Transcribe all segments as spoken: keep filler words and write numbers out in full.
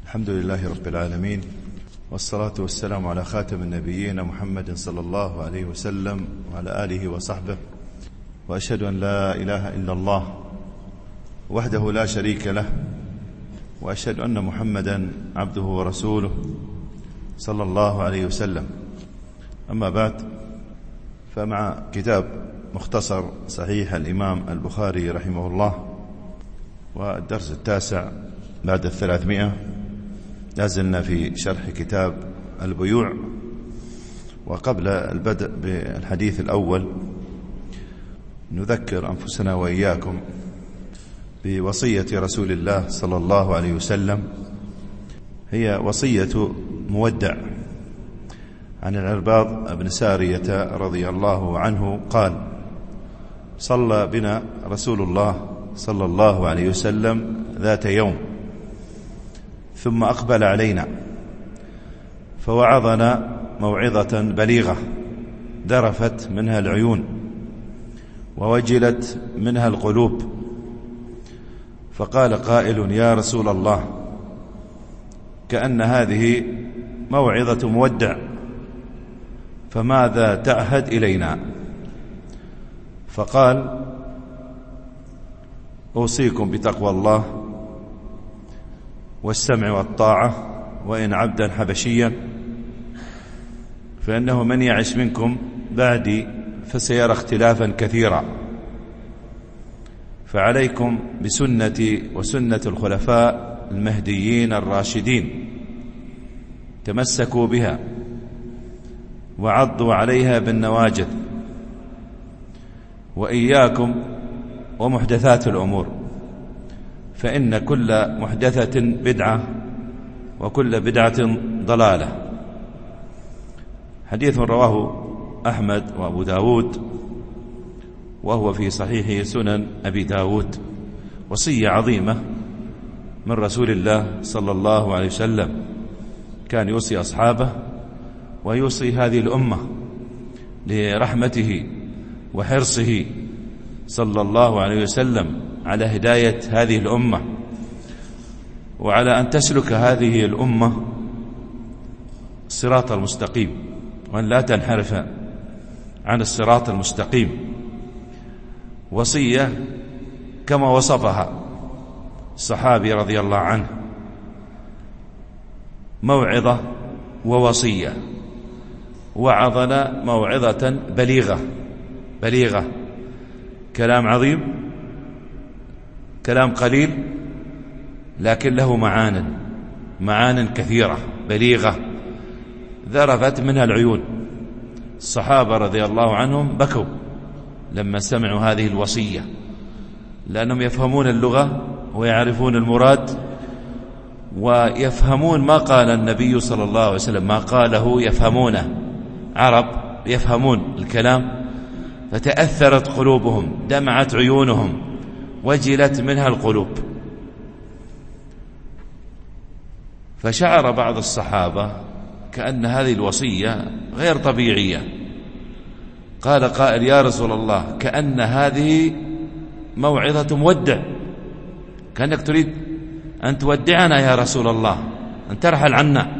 الحمد لله رب العالمين، والصلاة والسلام على خاتم النبيين محمد صلى الله عليه وسلم وعلى آله وصحبه. وأشهد أن لا إله إلا الله وحده لا شريك له، وأشهد أن محمدا عبده ورسوله صلى الله عليه وسلم. أما بعد، فمع كتاب مختصر صحيح الإمام البخاري رحمه الله، والدرس التاسع بعد الثلاثمائة، لازلنا في شرح كتاب البيوع. وقبل البدء بالحديث الأول نذكر أنفسنا وإياكم بوصية رسول الله صلى الله عليه وسلم، هي وصية مودع. عن العرباض بن سارية رضي الله عنه قال: صلى بنا رسول الله صلى الله عليه وسلم ذات يوم، ثم أقبل علينا فوعظنا موعظة بليغة ذرفت منها العيون ووجلت منها القلوب، فقال قائل: يا رسول الله، كأن هذه موعظة مودع، فماذا تعهد إلينا؟ فقال: أوصيكم بتقوى الله والسمع والطاعة، وإن عبدا حبشيا، فإنه من يعش منكم بعدي فسيرى اختلافا كثيرا، فعليكم بسنتي وسنة الخلفاء المهديين الراشدين، تمسكوا بها وعضوا عليها بالنواجذ، وإياكم ومحدثات الأمور، فإن كل محدثة بدعة وكل بدعة ضلالة. حديث رواه أحمد وأبو داود، وهو في صحيح سنن أبي داود. وصية عظيمة من رسول الله صلى الله عليه وسلم، كان يوصي أصحابه ويوصي هذه الأمة لرحمته وحرصه صلى الله عليه وسلم على هداية هذه الأمة، وعلى أن تسلك هذه الأمة الصراط المستقيم، وأن لا تنحرف عن الصراط المستقيم. وصية كما وصفها الصحابي رضي الله عنه، موعظة ووصية. وعظنا موعظة بليغة بليغة كلام عظيم، كلام قليل لكن له معان معان كثيرة بليغة ذرفت منها العيون. الصحابة رضي الله عنهم بكوا لما سمعوا هذه الوصية، لأنهم يفهمون اللغة ويعرفون المراد، ويفهمون ما قال النبي صلى الله عليه وسلم، ما قاله يفهمونه، عرب يفهمون الكلام، فتأثرت قلوبهم، دمعت عيونهم، وجلت منها القلوب. فشعر بعض الصحابة كأن هذه الوصية غير طبيعية. قال قائل: يا رسول الله، كأن هذه موعظة مودع، كأنك تريد أن تودعنا يا رسول الله، أن ترحل عنا،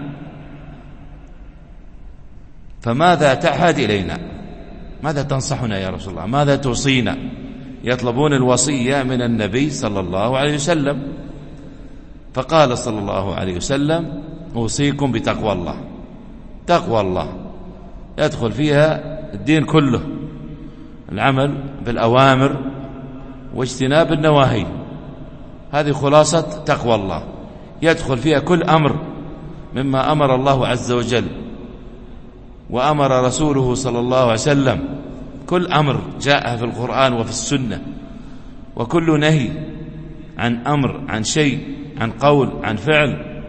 فماذا تعهد إلينا؟ ماذا تنصحنا يا رسول الله؟ ماذا توصينا؟ يطلبون الوصية من النبي صلى الله عليه وسلم. فقال صلى الله عليه وسلم: أوصيكم بتقوى الله. تقوى الله يدخل فيها الدين كله، العمل بالأوامر واجتناب النواهي، هذه خلاصة تقوى الله. يدخل فيها كل أمر مما أمر الله عز وجل وأمر رسوله صلى الله عليه وسلم، كل أمر جاء في القرآن وفي السنة، وكل نهي عن أمر، عن شيء، عن قول، عن فعل،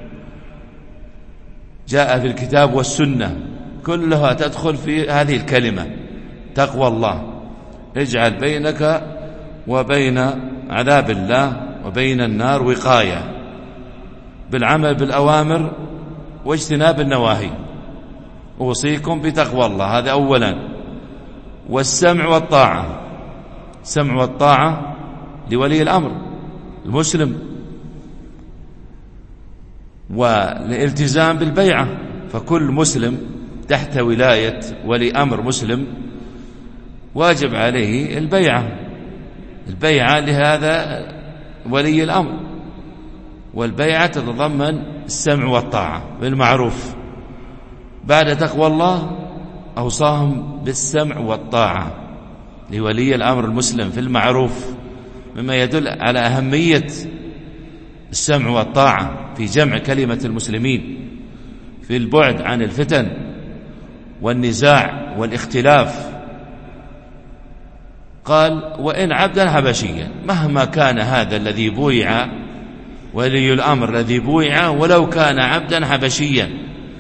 جاء في الكتاب والسنة، كلها تدخل في هذه الكلمة تقوى الله. اجعل بينك وبين عذاب الله وبين النار وقاية، بالعمل بالأوامر واجتناب النواهي. أوصيكم بتقوى الله، هذا أولا. والسمع والطاعة، سمع والطاعة لولي الأمر المسلم، والالتزام بالبيعة، فكل مسلم تحت ولاية ولي أمر مسلم واجب عليه البيعة البيعة لهذا ولي الأمر. والبيعة تتضمن السمع والطاعة بالمعروف. بعد تقوى الله أوصاهم بالسمع والطاعة لولي الأمر المسلم في المعروف، مما يدل على أهمية السمع والطاعة في جمع كلمة المسلمين، في البعد عن الفتن والنزاع والاختلاف. قال: وإن عبدا حبشيا، مهما كان هذا الذي بويع ولي الأمر الذي بويع ولو كان عبدا حبشيا.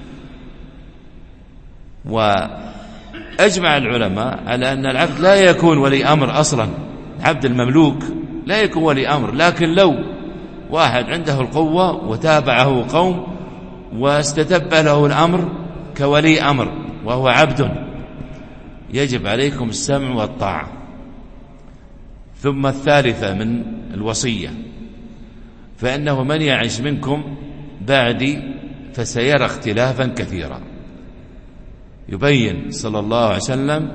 وأجمع العلماء على أن العبد لا يكون ولي أمر أصلا، العبد المملوك لا يكون ولي أمر، لكن لو واحد عنده القوة وتابعه قوم واستتب له الأمر كولي أمر وهو عبد، يجب عليكم السمع والطاعة. ثم الثالثة من الوصية: فإنه من يعش منكم بعدي فسيرى اختلافا كثيرا. يبين صلى الله عليه وسلم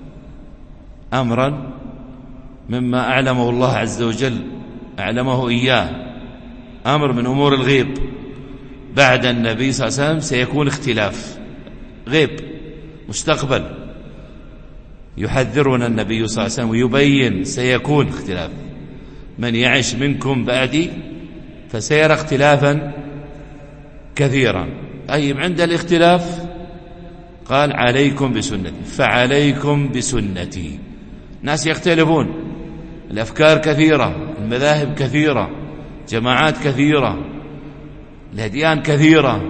أمرا مما أعلمه الله عز وجل أعلمه إياه، أمر من أمور الغيب. بعد النبي صلى الله عليه وسلم سيكون اختلاف غيب مستقبل، يحذرنا النبي صلى الله عليه وسلم ويبين سيكون اختلاف. من يعش منكم بعدي فسيرى اختلافا كثيرا. أي عند الاختلاف قال: عليكم بسنتي، فعليكم بسنتي. ناس يختلفون، الأفكار كثيرة، المذاهب كثيرة، جماعات كثيرة، الأديان كثيرة،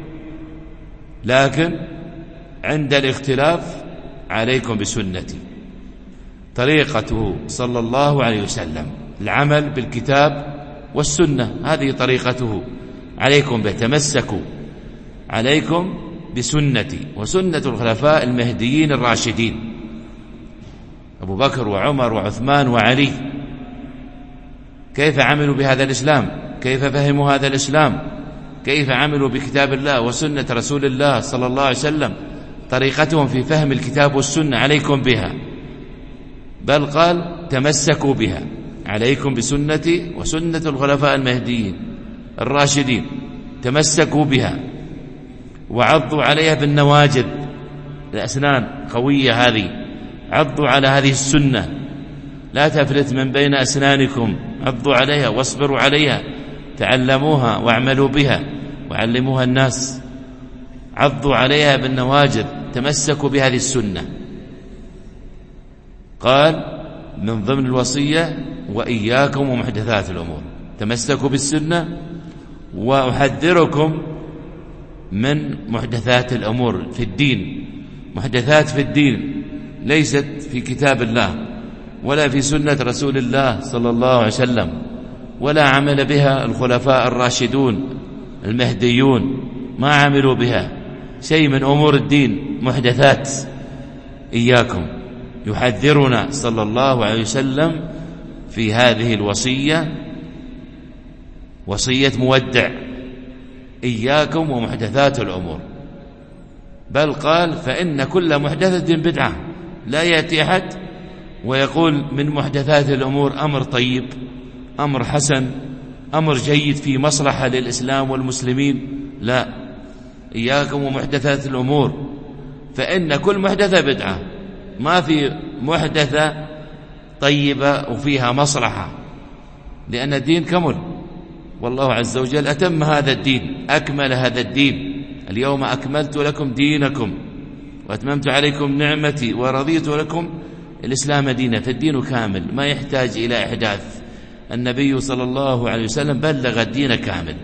لكن عند الاختلاف عليكم بسنتي، طريقته صلى الله عليه وسلم، العمل بالكتاب والسنة، هذه طريقته. عليكم بتمسكوا، عليكم بسنتي وسنة الخلفاء المهديين الراشدين، أبو بكر وعمر وعثمان وعلي. كيف عملوا بهذا الإسلام؟ كيف فهموا هذا الإسلام؟ كيف عملوا بكتاب الله وسنة رسول الله صلى الله عليه وسلم؟ طريقتهم في فهم الكتاب والسنة عليكم بها، بل قال: تمسكوا بها، عليكم بسنتي وسنة الخلفاء المهديين الراشدين، تمسكوا بها وعضوا عليها بالنواجذ، الأسنان قوية هذه، عضوا على هذه السنة، لا تفلت من بين أسنانكم، عضوا عليها واصبروا عليها، تعلموها واعملوا بها وعلموها الناس. عضوا عليها بالنواجذ، تمسكوا بهذه السنة. قال من ضمن الوصية: وإياكم ومحدثات الأمور، تمسكوا بالسنة، وأحذركم من محدثات الأمور في الدين. محدثات في الدين ليست في كتاب الله ولا في سنة رسول الله صلى الله عليه وسلم، ولا عمل بها الخلفاء الراشدون المهديون، ما عملوا بها شيء من أمور الدين، محدثات. إياكم، يحذرنا صلى الله عليه وسلم في هذه الوصية، وصية مودع: إياكم ومحدثات الأمور. بل قال: فإن كل محدثة بدعة. لا يأتي أحد ويقول من محدثات الأمور أمر طيب، أمر حسن، أمر جيد في مصلحة للإسلام والمسلمين. لا، إياكم ومحدثات الأمور، فإن كل محدثة بدعة. ما في محدثة طيبة وفيها مصلحة، لأن الدين كمل، والله عز وجل أتم هذا الدين، أكمل هذا الدين. اليوم أكملت لكم دينكم وأتممت عليكم نعمتي ورضيت لكم الإسلام دينا. فالدين كامل، ما يحتاج إلى إحداث. النبي صلى الله عليه وسلم بلغ الدين كامل،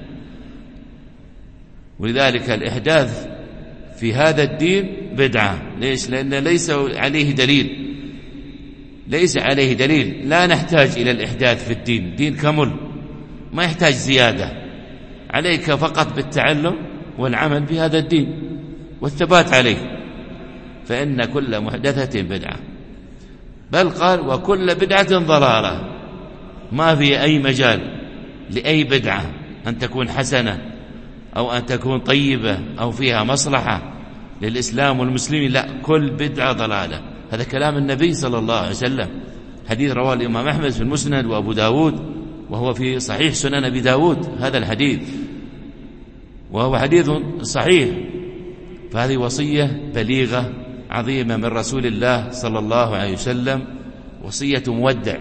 ولذلك الإحداث في هذا الدين بدعة. ليش؟ لأن ليس عليه دليل، ليس عليه دليل. لا نحتاج إلى الإحداث في الدين، دين كمل ما يحتاج زيادة. عليك فقط بالتعلم والعمل بهذا الدين والثبات عليه. فإن كل محدثة بدعة. بل قال: وكل بدعة ضلالة. ما في أي مجال لأي بدعة أن تكون حسنة أو أن تكون طيبة أو فيها مصلحة للإسلام والمسلمين، لا، كل بدعة ضلالة. هذا كلام النبي صلى الله عليه وسلم، حديث رواه الإمام أحمد في المسند وأبو داود، وهو في صحيح سنن أبي داود هذا الحديث، وهو حديث صحيح. فهذه وصية بليغة عظيمة من رسول الله صلى الله عليه وسلم، وصية مودع.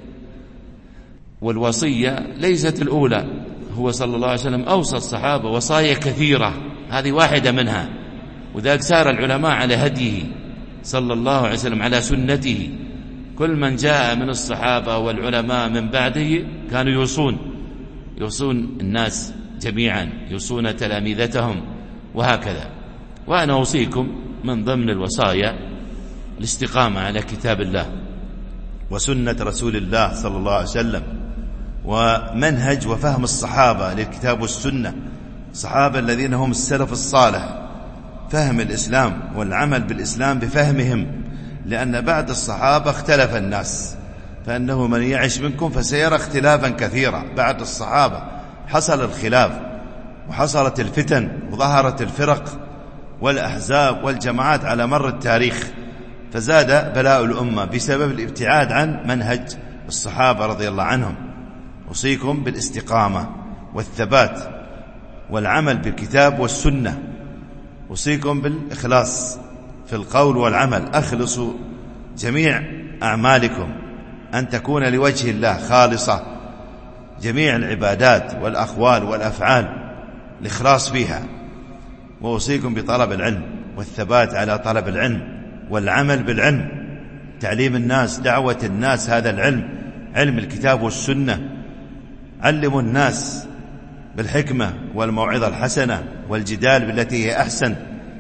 والوصية ليست الأولى، هو صلى الله عليه وسلم أوصى الصحابة وصايا كثيرة، هذه واحدة منها. وذلك سار العلماء على هديه صلى الله عليه وسلم، على سنته. كل من جاء من الصحابة والعلماء من بعده كانوا يوصون يوصون الناس جميعا، يوصون تلاميذتهم وهكذا. وأنا أوصيكم من ضمن الوصايا الاستقامة على كتاب الله وسنة رسول الله صلى الله عليه وسلم، ومنهج وفهم الصحابة للكتاب والسنة، الصحابة الذين هم السلف الصالح، فهم الإسلام والعمل بالإسلام بفهمهم. لأن بعد الصحابة اختلف الناس، فأنه من يعش منكم فسيرى اختلافا كثيرا. بعد الصحابة حصل الخلاف وحصلت الفتن وظهرت الفرق والأحزاب والجماعات على مر التاريخ، فزاد بلاء الأمة بسبب الابتعاد عن منهج الصحابة رضي الله عنهم. أوصيكم بالاستقامة والثبات والعمل بالكتاب والسنة. أوصيكم بالإخلاص في القول والعمل، أخلصوا جميع أعمالكم أن تكون لوجه الله خالصة، جميع العبادات والأقوال والأفعال الإخلاص فيها. وأوصيكم بطلب العلم والثبات على طلب العلم والعمل بالعلم، تعليم الناس، دعوة الناس هذا العلم، علم الكتاب والسنة. علموا الناس بالحكمة والموعظة الحسنة والجدال بالتي هي أحسن.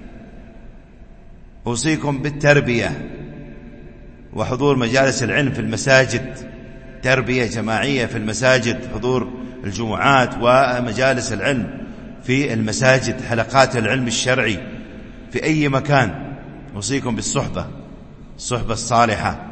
أوصيكم بالتربية وحضور مجالس العلم في المساجد، تربية جماعية في المساجد، حضور الجمعات ومجالس العلم في المساجد، حلقات العلم الشرعي في أي مكان. أوصيكم بالصحبة، الصحبة الصالحة،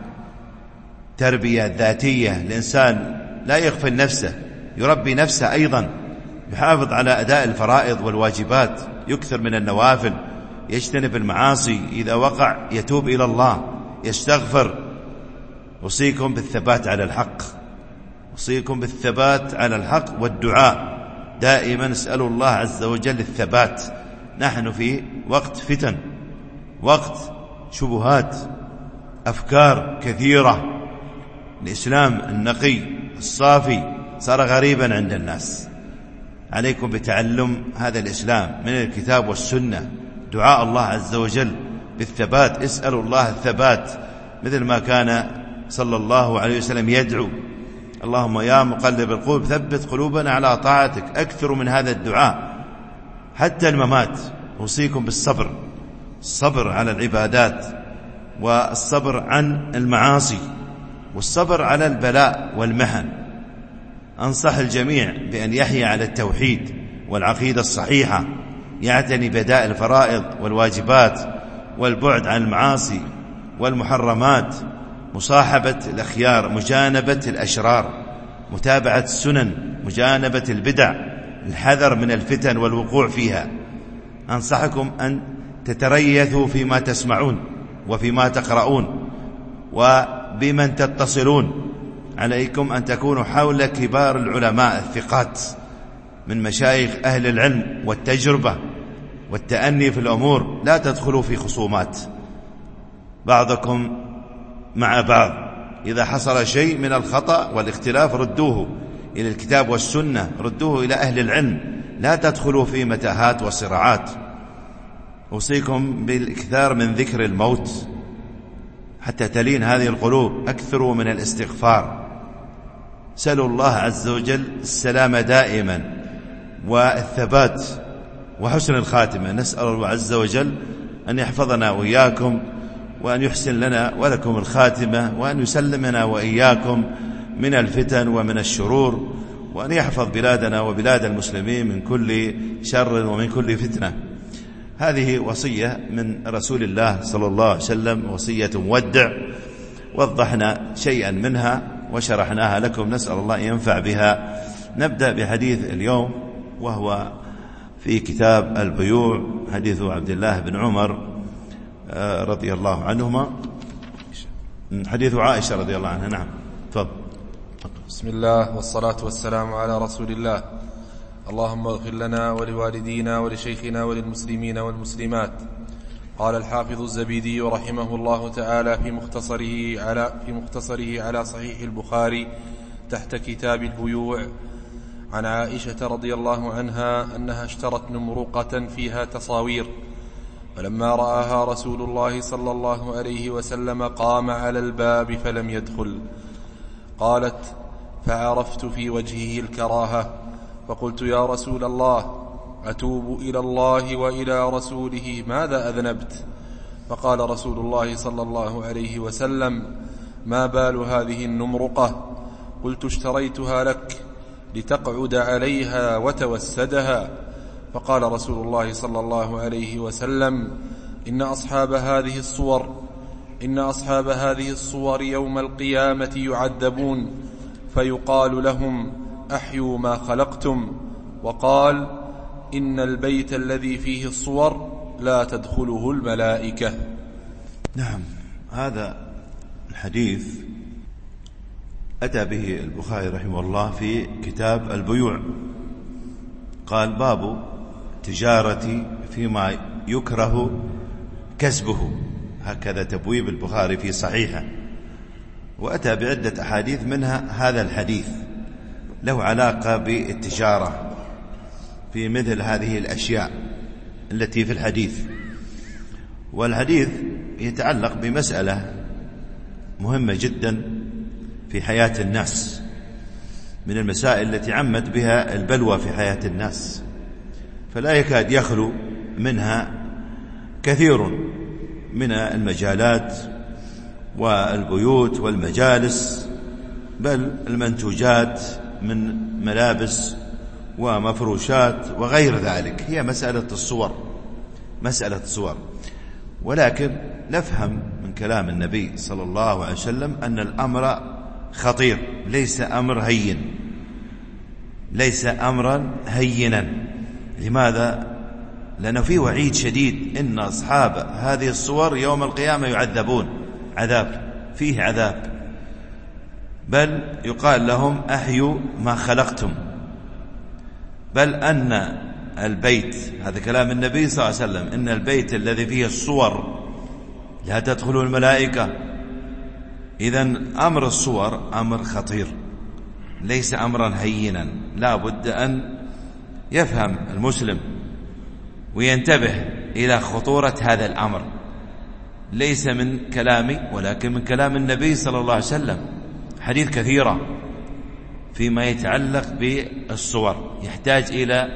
تربية ذاتية، الإنسان لا يغفل نفسه، يربي نفسه أيضا، يحافظ على أداء الفرائض والواجبات، يكثر من النوافل، يجتنب المعاصي، إذا وقع يتوب إلى الله، يستغفر. أوصيكم بالثبات على الحق، أوصيكم بالثبات على الحق والدعاء دائما. اسألوا الله عز وجل الثبات. نحن في وقت فتن، وقت شبهات، أفكار كثيرة. الإسلام النقي الصافي صار غريبا عند الناس. عليكم بتعلم هذا الإسلام من الكتاب والسنة، دعاء الله عز وجل بالثبات. اسألوا الله الثبات، مثل ما كان صلى الله عليه وسلم يدعو: اللهم يا مقلب القلوب ثبت قلوبنا على طاعتك. أكثروا من هذا الدعاء حتى الممات. أوصيكم بالصبر، الصبر على العبادات، والصبر عن المعاصي، والصبر على البلاء والمحن. أنصح الجميع بأن يحيا على التوحيد والعقيدة الصحيحة، يعتني بأداء الفرائض والواجبات، والبعد عن المعاصي والمحرمات، مصاحبة الأخيار، مجانبة الأشرار، متابعة السنن، مجانبة البدع، الحذر من الفتن والوقوع فيها. أنصحكم أن تتريثوا فيما تسمعون وفيما تقرؤون وبمن تتصلون. عليكم أن تكونوا حول كبار العلماء الثقات من مشايخ أهل العلم والتجربة والتأني في الأمور. لا تدخلوا في خصومات بعضكم مع بعض. إذا حصل شيء من الخطأ والاختلاف ردوه إلى الكتاب والسنة، ردوه إلى أهل العلم، لا تدخلوا في متاهات وصراعات. أوصيكم بالإكثار من ذكر الموت حتى تلين هذه القلوب. أكثروا من الاستغفار. سألوا الله عز وجل السلام دائما والثبات وحسن الخاتمة. نسأل الله عز وجل أن يحفظنا وإياكم، وأن يحسن لنا ولكم الخاتمة، وأن يسلمنا وإياكم من الفتن ومن الشرور، وأن يحفظ بلادنا وبلاد المسلمين من كل شر ومن كل فتنة. هذه وصية من رسول الله صلى الله عليه وسلم، وصية مودع، وضحنا شيئا منها وشرحناها لكم، نسأل الله أن ينفع بها. نبدأ بحديث اليوم، وهو في كتاب البيوع حديث عبد الله بن عمر رضي الله عنهما، حديث عائشة رضي الله عنها. نعم تفضل. بسم الله والصلاة والسلام على رسول الله. اللهم اغفر لنا ولوالدينا ولشيخنا وللمسلمين والمسلمات. قال الحافظ الزبيدي رحمه الله تعالى في مختصره على في مختصره على صحيح البخاري تحت كتاب البيوع عن عائشة رضي الله عنها أنها اشترت نمرقة فيها تصاوير، فلما رآها رسول الله صلى الله عليه وسلم قام على الباب فلم يدخل. قالت: فعرفت في وجهه الكراهة، فقلت: يا رسول الله، أتوب إلى الله وإلى رسوله، ماذا أذنبت؟ فقال رسول الله صلى الله عليه وسلم: ما بال هذه النمرقة؟ قلت: اشتريتها لك لتقعد عليها وتوسدها. فقال رسول الله صلى الله عليه وسلم: إن أصحاب هذه الصور إن أصحاب هذه الصور يوم القيامة يعذبون، فيقال لهم: أحيوا ما خلقتم. وقال: إن البيت الذي فيه الصور لا تدخله الملائكة. نعم، هذا الحديث أتى به البخاري رحمه الله في كتاب البيوع، قال: باب تجارة فيما يكره كسبه، هكذا تبويب البخاري في صحيحه، وأتى بعدة أحاديث منها هذا الحديث له علاقة بالتجارة في مثل هذه الأشياء التي في الحديث. والحديث يتعلق بمسألة مهمة جدا في حياة الناس، من المسائل التي عمت بها البلوى في حياة الناس، فلا يكاد يخلو منها كثير من المجالات والبيوت والمجالس، بل المنتوجات من ملابس ومفروشات وغير ذلك، هي مسألة الصور مسألة الصور. ولكن نفهم من كلام النبي صلى الله عليه وسلم أن الأمر خطير، ليس أمر هين ليس أمرا هينا. لماذا؟ لأنه فيه وعيد شديد، إن أصحاب هذه الصور يوم القيامة يعذبون عذاب، فيه عذاب، بل يقال لهم: أحيوا ما خلقتم. بل أن البيت، هذا كلام النبي صلى الله عليه وسلم، إن البيت الذي فيه الصور لا تدخل الملائكة. إذن أمر الصور أمر خطير، ليس أمرا هينا، لا بد أن يفهم المسلم وينتبه إلى خطورة هذا الأمر، ليس من كلامي ولكن من كلام النبي صلى الله عليه وسلم. حديث كثيرة فيما يتعلق بالصور يحتاج إلى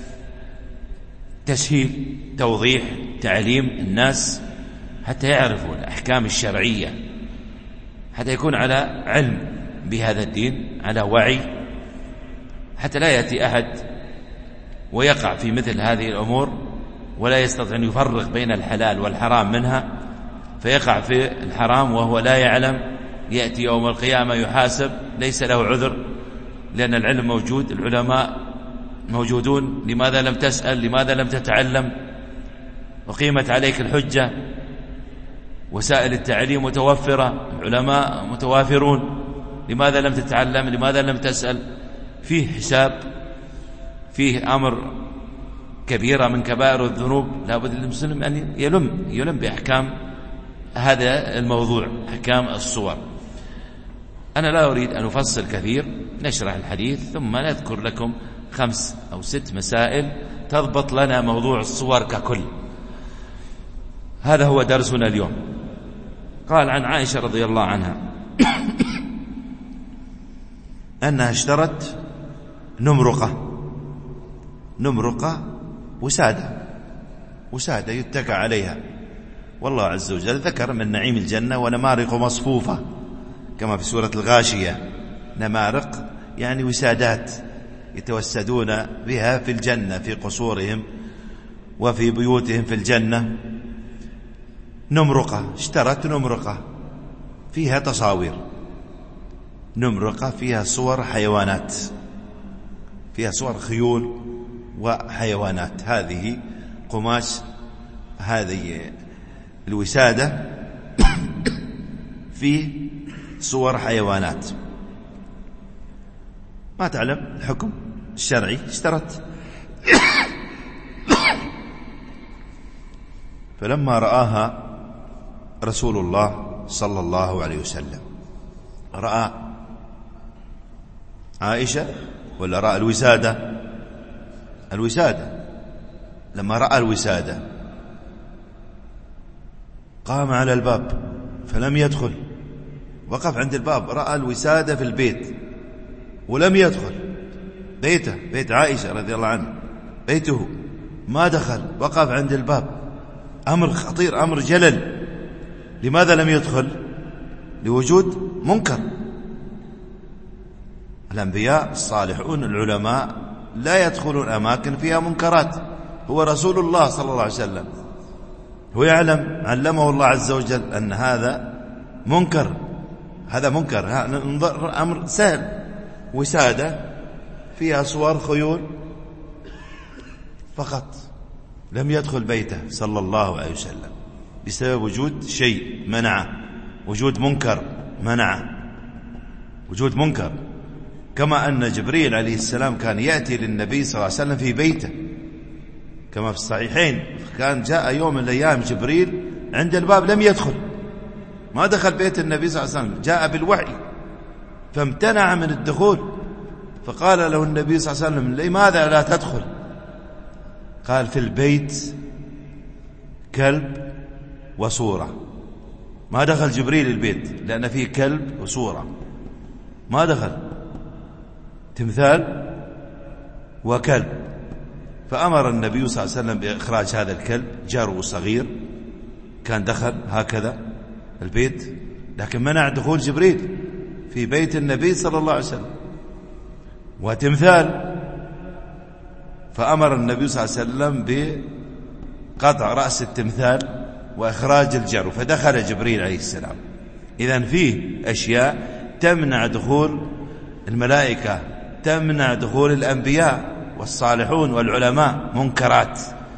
تسهيل، توضيح، تعليم الناس حتى يعرفوا الأحكام الشرعية، حتى يكون على علم بهذا الدين، على وعي، حتى لا يأتي أحد ويقع في مثل هذه الأمور ولا يستطيع أن يفرق بين الحلال والحرام منها، فيقع في الحرام وهو لا يعلم، يأتي يوم القيامة يحاسب، ليس له عذر، لأن العلم موجود، العلماء موجودون، لماذا لم تسأل؟ لماذا لم تتعلم؟ وقيمت عليك الحجة، وسائل التعليم متوفرة، العلماء متوافرون، لماذا لم تتعلم؟ لماذا لم تسأل؟ فيه حساب، فيه أمر كبيرة من كبائر الذنوب، لا بد للمسلم أن يلم يلم بأحكام هذا الموضوع، أحكام الصور. أنا لا أريد أن أفصل كثير، نشرح الحديث ثم نذكر لكم خمس أو ست مسائل تضبط لنا موضوع الصور ككل. هذا هو درسنا اليوم. قال عن عائشة رضي الله عنها أنها اشترت نمرقة نمرقة وسادة وسادة يتكى عليها، والله عز وجل ذكر من نعيم الجنة: ونمارق مصفوفة، كما في سورة الغاشية. نمارق يعني وسادات يتوسدون بها في الجنة، في قصورهم وفي بيوتهم في الجنة. نمرقة، اشترت نمرقة فيها تصاوير، نمرقة فيها صور حيوانات، فيها صور خيول وحيوانات. هذه قماش هذه الوسادة فيه صور حيوانات. ما تعلم الحكم الشرعي، اشترت. فلما رآها رسول الله صلى الله عليه وسلم، رأى عائشة ولا رأى الوسادة؟ الوسادة. لما رأى الوسادة قام على الباب فلم يدخل، وقف عند الباب، رأى الوسادة في البيت ولم يدخل بيته، بيت عائشة رضي الله عنها، بيته، ما دخل، وقف عند الباب. أمر خطير، أمر جلل. لماذا لم يدخل؟ لوجود منكر. الأنبياء الصالحون العلماء لا يدخلون أماكن فيها منكرات. هو رسول الله صلى الله عليه وسلم، هو يعلم، علمه الله عز وجل أن هذا منكر، هذا منكر. انظر، أمر سهل، وسادة فيها صور خيول فقط. لم يدخل بيته صلى الله عليه وسلم بسبب وجود شيء منعه، وجود منكر منعه، وجود منكر. كما أن جبريل عليه السلام كان يأتي للنبي صلى الله عليه وسلم في بيته كما في الصحيحين. كان جاء يوم من الأيام جبريل عند الباب لم يدخل، ما دخل بيت النبي صلى الله عليه وسلم، جاء بالوحي فامتنع من الدخول. فقال له النبي صلى الله عليه وسلم: لماذا لا تدخل؟ قال: في البيت كلب وصورة. ما دخل جبريل البيت لأن فيه كلب وصورة، ما دخل، تمثال وكلب. فأمر النبي صلى الله عليه وسلم بإخراج هذا الكلب، جرو صغير كان دخل هكذا البيت، لكن منع دخول جبريل في بيت النبي صلى الله عليه وسلم. وتمثال، فأمر النبي صلى الله عليه وسلم بقطع رأس التمثال وإخراج الجرو، فدخل جبريل عليه السلام. إذن فيه أشياء تمنع دخول الملائكة، تمنع دخول الأنبياء والصالحون والعلماء، منكرات.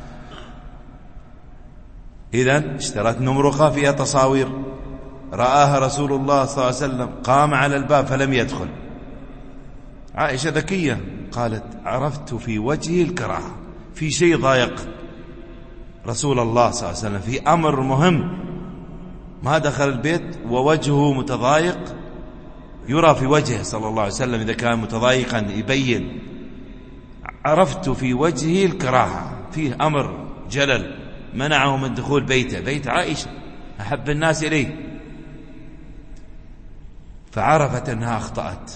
إذن اشترت نمرقة فيها تصاوير، رآها رسول الله صلى الله عليه وسلم، قام على الباب فلم يدخل. عائشة ذكية قالت: عرفت في وجهه الكراهة، في شيء ضايق رسول الله صلى الله عليه وسلم في أمر مهم، ما دخل البيت ووجهه متضايق، يرى في وجهه صلى الله عليه وسلم إذا كان متضايقا يبين. عرفت في وجهه الكراهة، فيه أمر جلل منعه من دخول بيته، بيت عائشة أحب الناس إليه. فعرفت أنها أخطأت،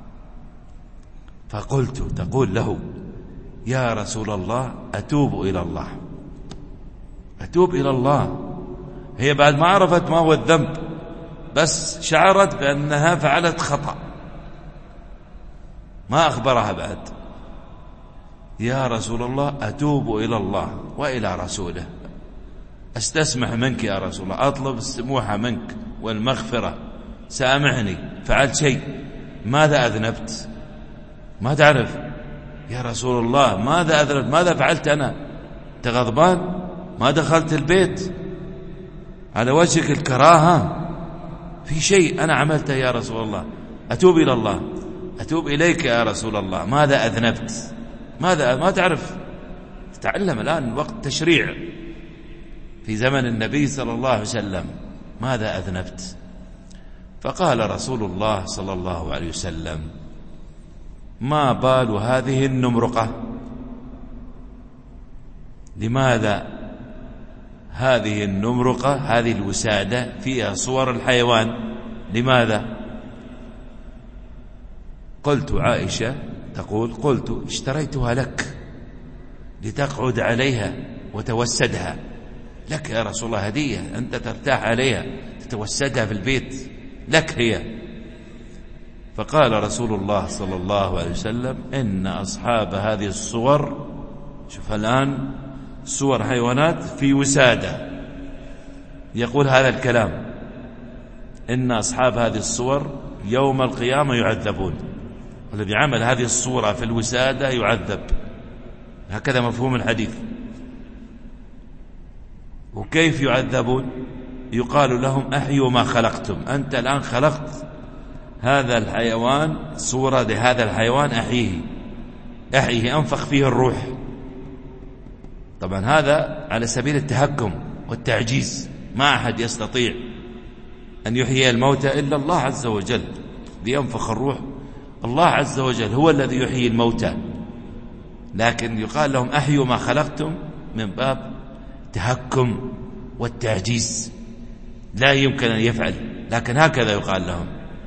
فقلت، تقول له: يا رسول الله أتوب إلى الله، أتوب إلى الله. هي بعد ما عرفت ما هو الذنب، بس شعرت بأنها فعلت خطأ، ما أخبرها بعد. يا رسول الله أتوب إلى الله وإلى رسوله، أستسمح منك يا رسول الله، أطلب السموحة منك والمغفرة، سامحني، فعلت شيء، ماذا أذنبت؟ ما تعرف يا رسول الله ماذا أذنبت، ماذا فعلت أنا؟ تغضبان، ما دخلت البيت، على وجهك الكراهة، في شيء أنا عملته يا رسول الله، أتوب إلى الله، أتوب إليك يا رسول الله، ماذا أذنبت؟ ماذا؟ ما تعرف. تتعلم الآن وقت تشريع في زمن النبي صلى الله عليه وسلم، ماذا أذنبت؟ فقال رسول الله صلى الله عليه وسلم: ما بال هذه النمرقة؟ لماذا هذه النمرقة، هذه الوسادة فيها صور الحيوان، لماذا؟ قلت، عائشة تقول: قلت اشتريتها لك لتقعد عليها وتوسدها، لك يا رسول الله هدية، أنت ترتاح عليها تتوسدها في البيت، لك هي. فقال رسول الله صلى الله عليه وسلم: إن أصحاب هذه الصور، شوف الآن صور حيوانات في وسادة، يقول هذا الكلام: إن أصحاب هذه الصور يوم القيامة يعذبون، الذي عمل هذه الصورة في الوسادة يعذب، هكذا مفهوم الحديث. وكيف يعذبون؟ يقال لهم أحيوا ما خلقتم، أنت الآن خلقت هذا الحيوان، صورة لهذا الحيوان، أحيه أحيه أنفخ فيه الروح. طبعا هذا على سبيل التهكم والتعجيز، ما أحد يستطيع أن يحيي الموتى إلا الله عز وجل لينفخ الروح. الله عز وجل هو الذي يحيي الموتى، لكن يقال لهم أحيوا ما خلقتم من باب تهكم والتعجيز، لا يمكن أن يفعل، لكن هكذا يقال لهم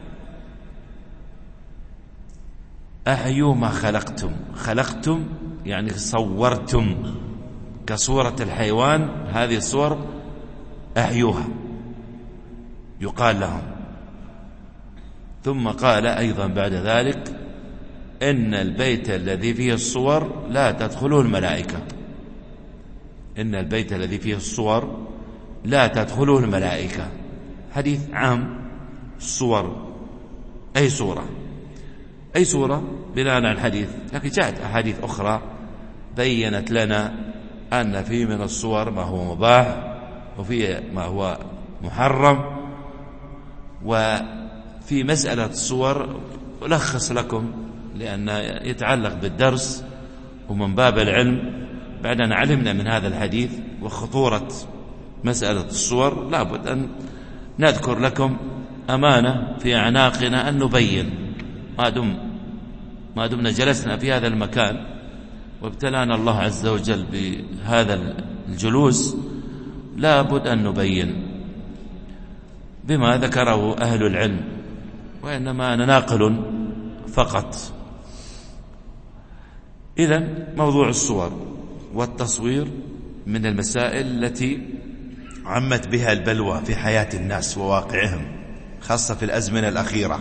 أحيوا ما خلقتم. خلقتم يعني صورتم كصورة الحيوان، هذه الصور أحيوها، يقال لهم. ثم قال أيضا بعد ذلك إن البيت الذي فيه الصور لا تدخله الملائكة، إن البيت الذي فيه الصور لا تدخله الملائكة. حديث عام، الصور أي صورة، أي صورة بناء على الحديث، لكن جاءت أحاديث أخرى بيّنت لنا أن في من الصور ما هو مباح وفي ما هو محرم. وفي مسألة الصور ألخص لكم لأن يتعلق بالدرس ومن باب العلم، بعد أن علمنا من هذا الحديث وخطورة مسألة الصور لابد أن نذكر لكم أمانة في أعناقنا أن نبين، ما دم ما دمنا جلسنا في هذا المكان وابتلانا الله عز وجل بهذا الجلوس، لابد أن نبين بما ذكره أهل العلم، وإنما أنا ناقل فقط. إذن موضوع الصور والتصوير من المسائل التي عمت بها البلوى في حياة الناس وواقعهم، خاصة في الأزمنة الأخيرة.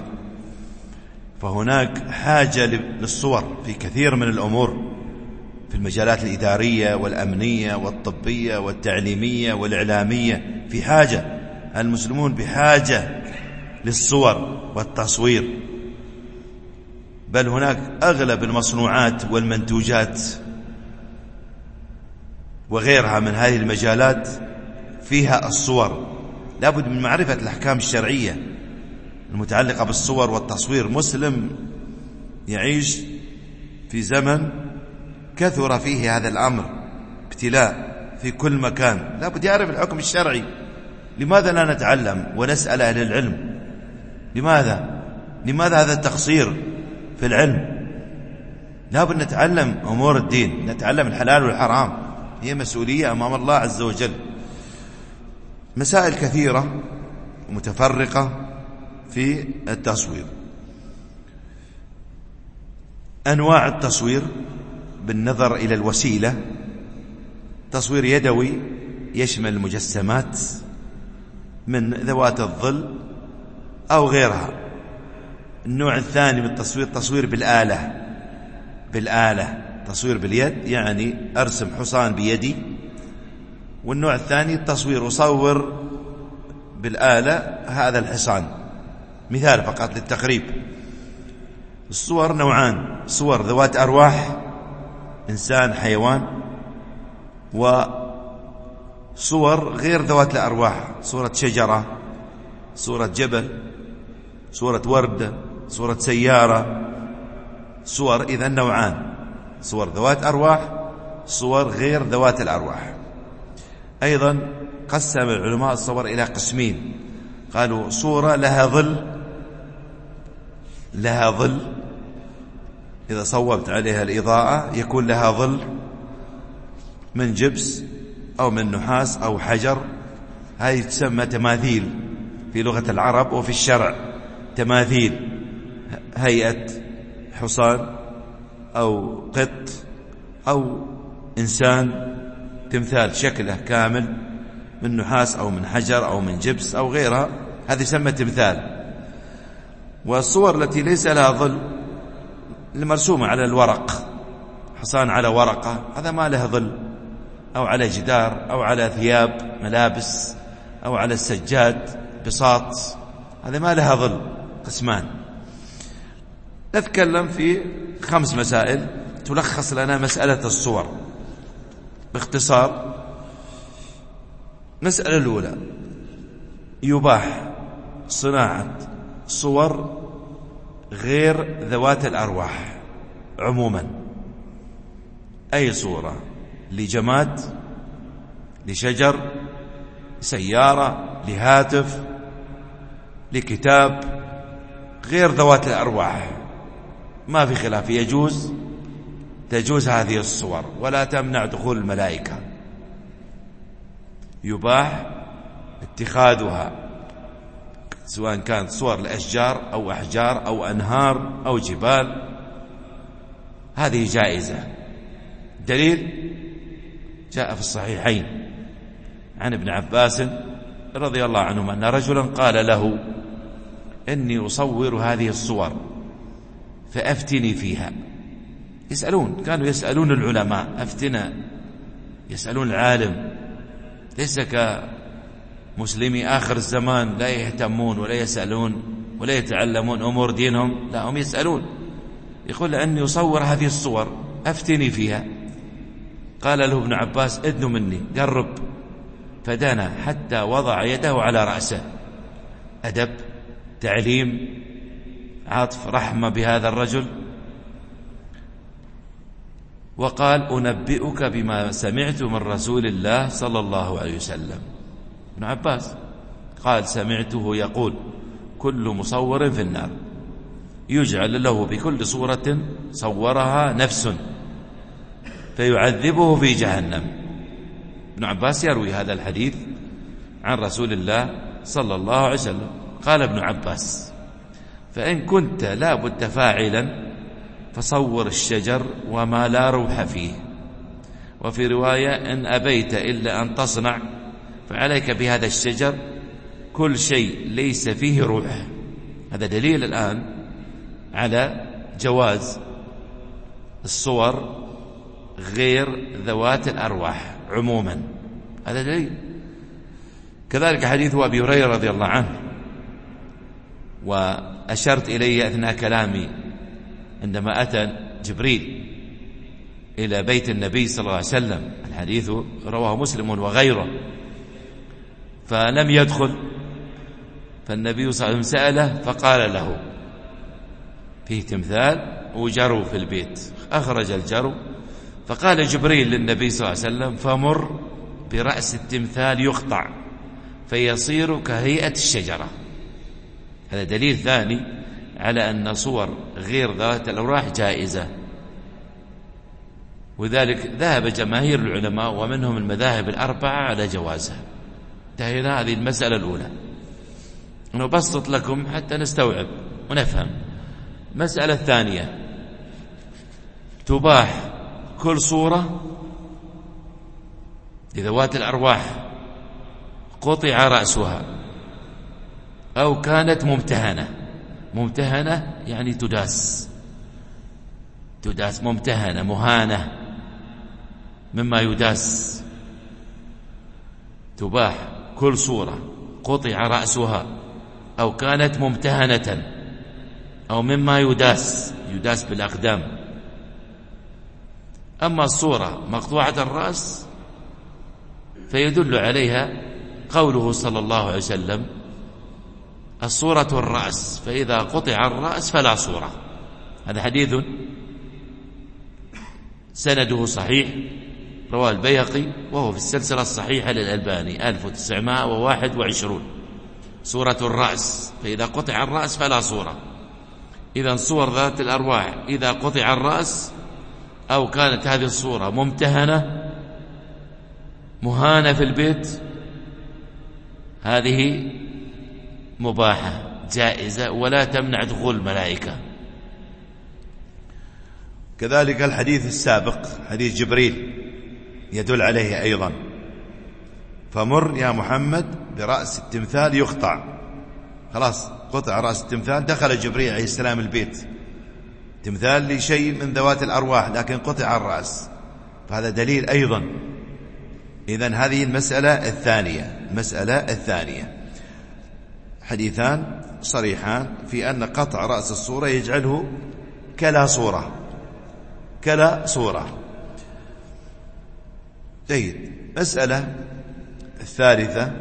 فهناك حاجة للصور في كثير من الأمور، في المجالات الإدارية والأمنية والطبية والتعليمية والإعلامية، في حاجة، المسلمون بحاجة للصور والتصوير. بل هناك أغلب المصنوعات والمنتوجات وغيرها من هذه المجالات فيها الصور. لابد من معرفة الأحكام الشرعية المتعلقة بالصور والتصوير. مسلم يعيش في زمن كثر فيه هذا الأمر، ابتلاء في كل مكان، لابد يعرف الحكم الشرعي. لماذا لا نتعلم ونسأل أهل العلم؟ لماذا لماذا هذا التقصير في العلم؟ لابد نتعلم أمور الدين، نتعلم الحلال والحرام، هي مسؤولية أمام الله عز وجل. مسائل كثيرة متفرقة في التصوير. أنواع التصوير بالنظر إلى الوسيلة: تصوير يدوي يشمل المجسمات من ذوات الظل أو غيرها. النوع الثاني من التصوير تصوير بالآلة، بالآلة تصوير باليد، يعني أرسم حصان بيدي. والنوع الثاني التصوير أصور بالآلة هذا الحصان. مثال فقط للتقريب: الصور نوعان: صور ذوات أرواح، إنسان، حيوان، وصور غير ذوات الأرواح، صورة شجرة، صورة جبل، صورة وردة، صورة سيارة. صور إذن نوعان: صور ذوات أرواح، صور غير ذوات الأرواح. أيضا قسم العلماء الصور إلى قسمين، قالوا صورة لها ظل، لها ظل إذا صوبت عليها الإضاءة يكون لها ظل من جبس أو من نحاس أو حجر، هذه تسمى تماثيل في لغة العرب وفي الشرع. تماثيل هيئة حصان أو قط أو إنسان، تمثال شكله كامل من نحاس أو من حجر أو من جبس أو غيرها، هذه تسمى تمثال. والصور التي ليس لها ظل المرسومة على الورق، حصان على ورقة، هذا ما له ظل، أو على جدار أو على ثياب ملابس أو على السجاد بساط، هذا ما لها ظل. قسمان. نتكلم في خمس مسائل تلخص لنا مسألة الصور باختصار. المسألة الأولى: يباح صناعة صور غير ذوات الأرواح عموما، أي صورة لجماد، لشجر، لسيارة، لهاتف، لكتاب، غير ذوات الأرواح ما في خلاف، يجوز تجوز هذه الصور ولا تمنع دخول الملائكة. يباح اتخاذها سواء كانت صور لأشجار أو أحجار أو أنهار أو جبال، هذه جائزة. دليل جاء في الصحيحين عن ابن عباس رضي الله عنهما أن رجلا قال له: إني أصور هذه الصور فأفتني فيها. يسألون، كانوا يسألون العلماء أفتنا، يسألون العالم، ليس كمسلمي آخر الزمان لا يهتمون ولا يسألون ولا يتعلمون أمور دينهم، لا هم يسألون. يقول: أني أصور هذه الصور أفتني فيها. قال له ابن عباس: ادنوا مني، قرب. فدنا حتى وضع يده على رأسه. أدب، تعليم، عطف، رحمة بهذا الرجل. وقال: أنبئك بما سمعت من رسول الله صلى الله عليه وسلم. ابن عباس قال: سمعته يقول: كل مصور في النار، يجعل له بكل صورة صورها نفس فيعذبه في جهنم. ابن عباس يروي هذا الحديث عن رسول الله صلى الله عليه وسلم. قال ابن عباس: فإن كنت لا بد فاعلا فصور الشجر وما لا روح فيه. وفي رواية: إن أبيت إلا أن تصنع فعليك بهذا الشجر كل شيء ليس فيه روح. هذا دليل الآن على جواز الصور غير ذوات الأرواح عموما، هذا دليل. كذلك حديث أبي هريرة رضي الله عنه، وأشرت إليه أثناء كلامي عندما أتى جبريل إلى بيت النبي صلى الله عليه وسلم، الحديث رواه مسلم وغيره، فلم يدخل، فالنبي صلى الله عليه وسلم سأله فقال له: فيه تمثال وجرو في البيت. أخرج الجرو، فقال جبريل للنبي صلى الله عليه وسلم: فمر برأس التمثال يقطع فيصير كهيئة الشجرة. هذا دليل ثاني على أن صور غير ذات الأرواح جائزة، وذلك ذهب جماهير العلماء ومنهم المذاهب الأربعة على جوازها. انتهينا هذه المسألة الأولى. نبسط لكم حتى نستوعب ونفهم. المسألة الثانية: تباح كل صورة لذوات الأرواح قطع رأسها أو كانت ممتهنة. ممتهنة يعني تداس، تداس، ممتهنة، مهانة، مما يداس. تباح كل صورة قطع رأسها أو كانت ممتهنة أو مما يداس، يداس بالأقدام. أما الصورة مقطوعة الرأس فيدل عليها قوله صلى الله عليه وسلم: الصورة الرأس، فإذا قطع الرأس فلا صورة. هذا حديث سنده صحيح، رواه البيهقي وهو في السلسلة الصحيحة للألباني ألف وتسعمائة وواحد وعشرين. صورة الرأس، فإذا قطع الرأس فلا صورة. إذن صور ذات الأرواح إذا قطع الرأس أو كانت هذه الصورة ممتهنة مهانة في البيت، هذه مباحة جائزة ولا تمنع دخول الملائكة. كذلك الحديث السابق حديث جبريل يدل عليه أيضا: فمر يا محمد برأس التمثال يقطع. خلاص قطع رأس التمثال، دخل جبريل عليه السلام البيت، تمثال لشيء من ذوات الأرواح لكن قطع الرأس، فهذا دليل أيضا. إذن هذه المسألة الثانية. المسألة الثانية حديثان صريحان في أن قطع رأس الصورة يجعله كلا صورة، كلا صورة. جيد. مسألة الثالثة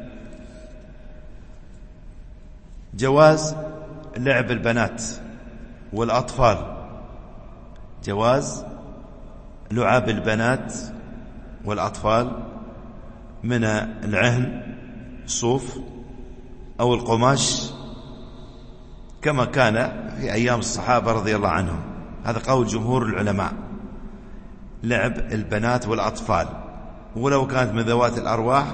جواز لعب البنات والأطفال، جواز لعب البنات والأطفال من العهن الصوف أو القماش كما كان في أيام الصحابة رضي الله عنهم. هذا قول جمهور العلماء، لعب البنات والأطفال، ولو كانت من ذوات الأرواح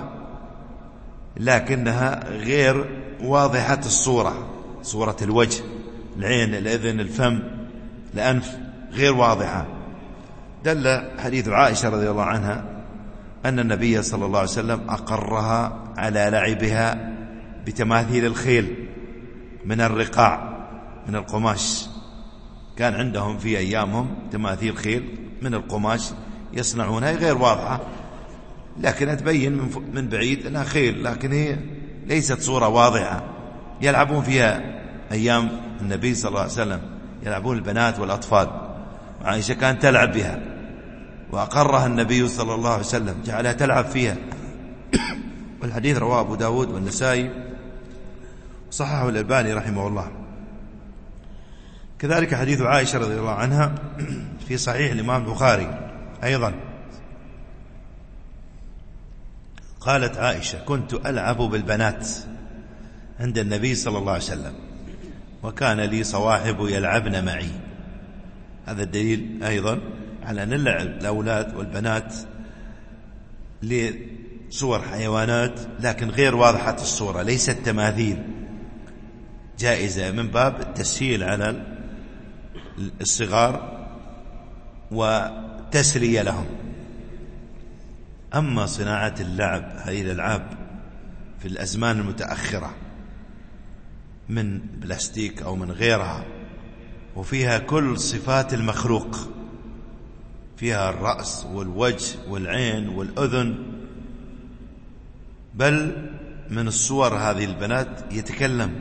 لكنها غير واضحة الصورة، صورة الوجه، العين، الأذن، الفم، الأنف غير واضحة. دل حديث عائشة رضي الله عنها أن النبي صلى الله عليه وسلم أقرها على لعبها بتماثيل الخيل من الرقاع من القماش. كان عندهم في أيامهم تماثيل خيل من القماش يصنعونها غير واضحة، لكن تبين من بعيد أنها خيل، لكن هي ليست صورة واضحة يلعبون فيها أيام النبي صلى الله عليه وسلم، يلعبون البنات والأطفال. عائشة كانت تلعب بها وأقرها النبي صلى الله عليه وسلم، جعلها تلعب فيها. والحديث رواه أبو داود والنسائي وصححه الألباني رحمه الله. كذلك حديث عائشة رضي الله عنها في صحيح الإمام البخاري أيضا، قالت عائشة: كنت ألعب بالبنات عند النبي صلى الله عليه وسلم وكان لي صواحب يلعبن معي. هذا الدليل أيضا على أن اللعب الأولاد والبنات لصور حيوانات لكن غير واضحة الصورة، ليست تماثيل، جائزة من باب التسهيل على الصغار وتسلية لهم. أما صناعة اللعب، هذه الألعاب في الأزمان المتأخرة من بلاستيك أو من غيرها، وفيها كل صفات المخلوق، فيها الرأس والوجه والعين والأذن، بل من الصور هذه البنات يتكلم،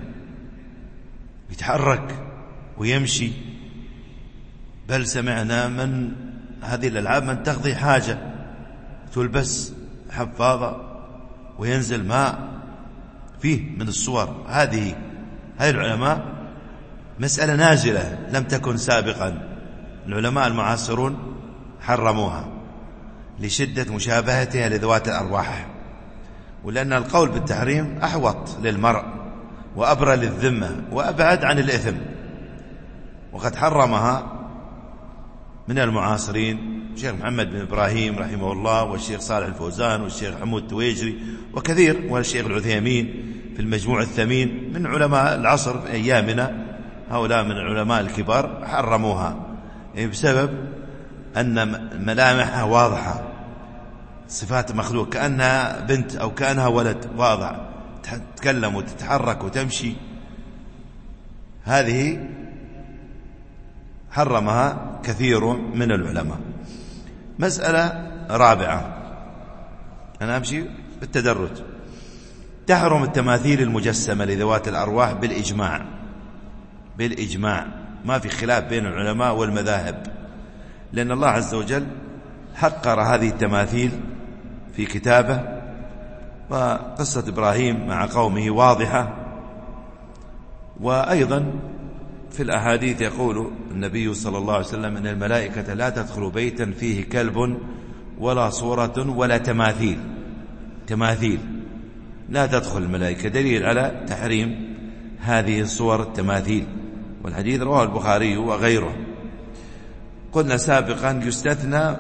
يتحرك ويمشي. بل سمعنا من هذه الألعاب من تقضي حاجة تلبس حفاظة وينزل ماء، فيه من الصور هذه. هذه العلماء مسألة نازلة لم تكن سابقا، العلماء المعاصرون حرموها لشدة مشابهتها لذوات الأرواح، ولأن القول بالتحريم أحوط للمرء وأبرى للذمة وأبعد عن الإثم. وقد حرمها من المعاصرين الشيخ محمد بن إبراهيم رحمه الله، والشيخ صالح الفوزان، والشيخ حمود التويجري، وكثير، والشيخ العثيمين في المجموع الثمين من علماء العصر في أيامنا. هؤلاء من العلماء الكبار حرموها بسبب أن ملامحها واضحة، صفات مخلوق، كأنها بنت أو كأنها ولد واضح، تتكلم وتتحرك وتمشي. هذه حرمها كثير من العلماء. مسألة رابعة، أنا أمشي بالتدرج. تحرم التماثيل المجسمة لذوات الأرواح بالإجماع، بالإجماع ما في خلاف بين العلماء والمذاهب، لأن الله عز وجل حقر هذه التماثيل في كتابه. وقصة إبراهيم مع قومه واضحة. وأيضا في الأحاديث يقول النبي صلى الله عليه وسلم أن الملائكة لا تدخل بيتا فيه كلب ولا صورة ولا تماثيل، تماثيل لا تدخل الملائكة، دليل على تحريم هذه الصور التماثيل. والحديث رواه البخاري وغيره. قلنا سابقا يستثنى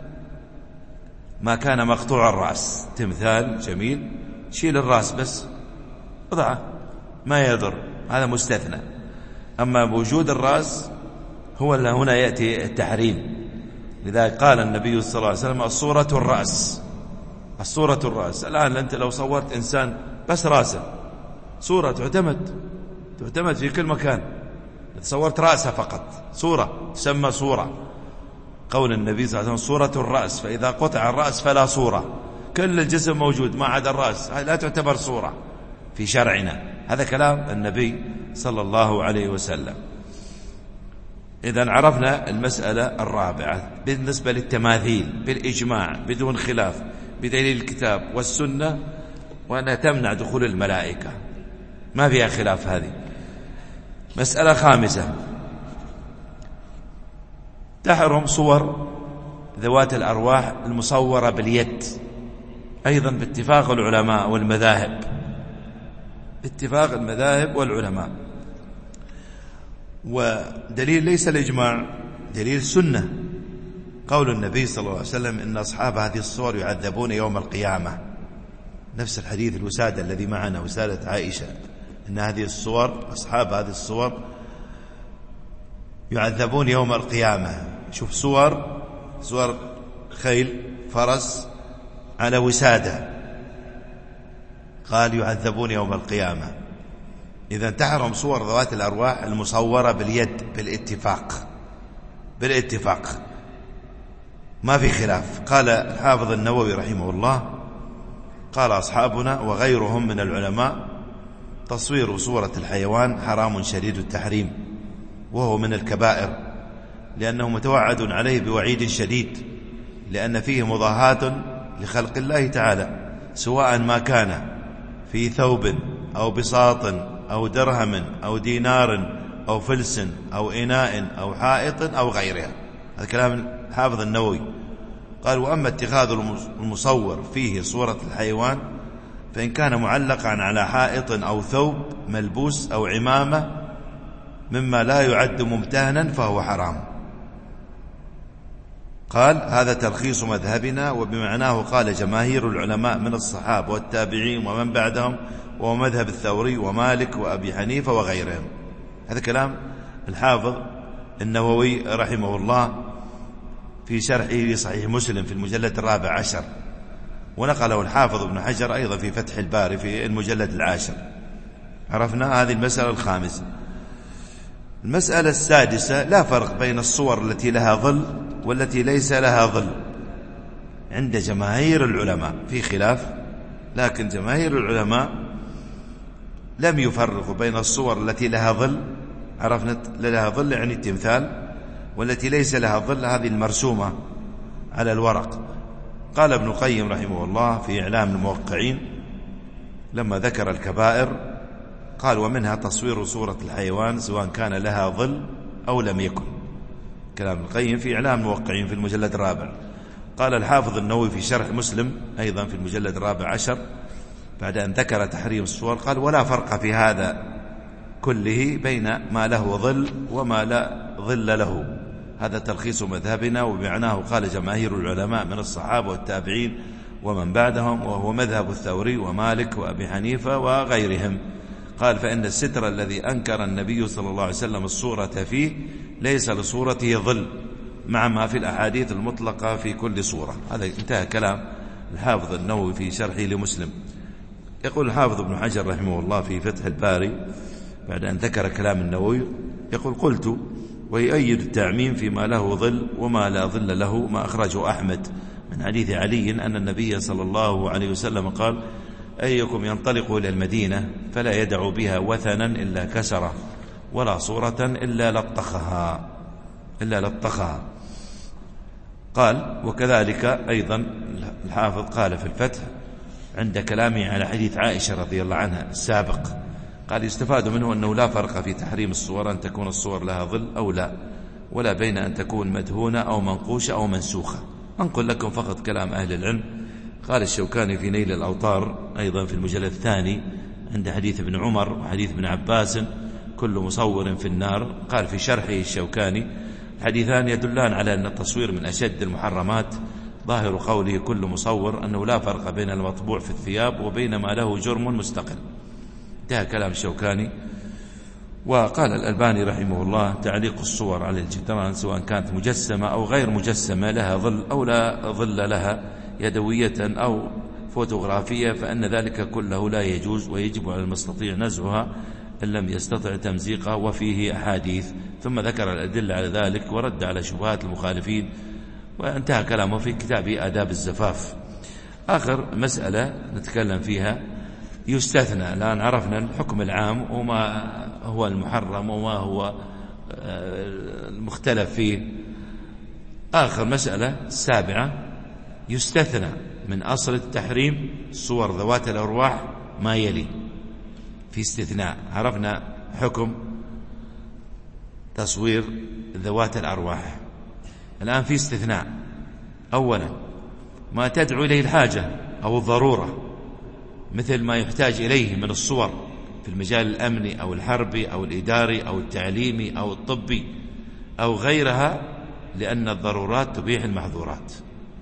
ما كان مقطوع الرأس، تمثال جميل شيل الرأس بس وضعه ما يضر، هذا مستثنى. أما بوجود الرأس هو اللي هنا يأتي التحريم. لذلك قال النبي صلى الله عليه وسلم: الصورة الرأس، الصورة الرأس. الآن أنت لو صورت إنسان بس رأسه، صورة تعتمد تعتمد في كل مكان. صورت رأسه فقط، صورة تسمى صورة. قول النبي صلى الله عليه وسلم: صورة الرأس، فإذا قطع الرأس فلا صورة. كل الجسم موجود ما عدا الرأس، لا تعتبر صورة في شرعنا. هذا كلام النبي صلى الله عليه وسلم. إذن عرفنا المسألة الرابعة بالنسبة للتماثيل بالإجماع بدون خلاف بدليل الكتاب والسنة، وأنها تمنع دخول الملائكة، ما فيها خلاف هذه. مسألة خامسة، تحرم صور ذوات الأرواح المصورة باليد، أيضا باتفاق العلماء والمذاهب، باتفاق المذاهب والعلماء. ودليل ليس الإجماع، دليل السنة، قول النبي صلى الله عليه وسلم إن أصحاب هذه الصور يعذبون يوم القيامة، نفس الحديث الوسادة الذي معنا، وسادة عائشة، إن هذه الصور أصحاب هذه الصور يعذبون يوم القيامة. شوف صور صور خيل فرس على وسادة، قال يعذبون يوم القيامة. إذا تحرم صور ذوات الأرواح المصورة باليد بالاتفاق، بالاتفاق ما في خلاف. قال الحافظ النووي رحمه الله قال أصحابنا وغيرهم من العلماء تصوير صورة الحيوان حرام شديد التحريم، وهو من الكبائر، لأنه متوعد عليه بوعيد شديد، لأن فيه مضاهاة لخلق الله تعالى، سواء ما كان في ثوب أو بساط أو درهم أو دينار أو فلس أو إناء أو حائط أو غيرها. هذا كلام الحافظ النووي. قال وأما اتخاذ المصور فيه صورة الحيوان فإن كان معلقا على حائط أو ثوب ملبوس أو عمامة مما لا يعد ممتهنا فهو حرام. قال هذا تلخيص مذهبنا، وبمعناه قال جماهير العلماء من الصحابة والتابعين ومن بعدهم، وهو مذهب الثوري ومالك وأبي حنيفة وغيرهم. هذا كلام الحافظ النووي رحمه الله في شرحه لصحيح مسلم في المجلد الرابع عشر، ونقله الحافظ ابن حجر أيضا في فتح الباري في المجلد العاشر. عرفنا هذه المسألة الخامسة. المسألة السادسة، لا فرق بين الصور التي لها ظل والتي ليس لها ظل عند جماهير العلماء، في خلاف، لكن جماهير العلماء لم يفرقوا بين الصور التي لها ظل، عرفنا لها ظل يعني التمثال، والتي ليس لها ظل هذه المرسومة على الورق. قال ابن القيم رحمه الله في إعلام الموقعين لما ذكر الكبائر قال ومنها تصوير صورة الحيوان سواء كان لها ظل أو لم يكن. كلام ابن القيم في إعلام الموقعين في المجلد الرابع. قال الحافظ النووي في شرح مسلم أيضا في المجلد الرابع عشر بعد أن ذكر تحريم الصور قال ولا فرق في هذا كله بين ما له ظل وما لا ظل له، هذا تلخيص مذهبنا، وبمعناه قال جماهير العلماء من الصحابة والتابعين ومن بعدهم، وهو مذهب الثوري ومالك وأبي حنيفة وغيرهم. قال فإن الستر الذي أنكر النبي صلى الله عليه وسلم الصورة فيه ليس لصورته ظل مع ما في الأحاديث المطلقة في كل صورة. هذا انتهى كلام الحافظ النووي في شرحه لمسلم. يقول الحافظ ابن حجر رحمه الله في فتح الباري بعد أن ذكر كلام النووي يقول قلت ويؤيد التعميم فيما له ظل وما لا ظل له ما أخرجه أحمد من حديث علي أن النبي صلى الله عليه وسلم قال أيكم ينطلق إلى المدينة فلا يدع بها وثنا إلا كسره ولا صورة إلا لطخها إلا لطخها. قال وكذلك أيضا الحافظ قال في الفتح عند كلامه على حديث عائشة رضي الله عنها السابق قال يستفاد منه أنه لا فرق في تحريم الصور أن تكون الصور لها ظل أو لا، ولا بين أن تكون مدهونة أو منقوشة أو منسوخة. أنقل لكم فقط كلام أهل العلم. قال الشوكاني في نيل الأوطار أيضا في المجلد الثاني عند حديث ابن عمر وحديث ابن عباس كل مصور في النار، قال في شرحه الشوكاني حديثان يدلان على أن التصوير من أشد المحرمات، ظاهر قوله كل مصور أنه لا فرق بين المطبوع في الثياب وبين ما له جرم مستقل. انتهى كلام الشوكاني. وقال الألباني رحمه الله تعليق الصور على الجدران سواء كانت مجسمة أو غير مجسمة لها ظل أو لا ظل لها يدوية أو فوتوغرافية فأن ذلك كله لا يجوز، ويجب على المستطيع نزعها إن لم يستطع تمزيقها، وفيه أحاديث. ثم ذكر الأدلة على ذلك ورد على شبهات المخالفين، وانتهى كلامه في كتاب آداب الزفاف. آخر مسألة نتكلم فيها يستثنى، الآن عرفنا الحكم العام وما هو المحرم وما هو المختلف فيه. آخر مسألة السابعة، يستثنى من أصل التحريم صور ذوات الأرواح ما يلي. في استثناء، عرفنا حكم تصوير ذوات الأرواح، الآن في استثناء. أولا، ما تدعو إليه الحاجة أو الضرورة، مثل ما يحتاج إليه من الصور في المجال الأمني أو الحربي أو الإداري أو التعليمي أو الطبي أو غيرها، لأن الضرورات تبيح المحظورات.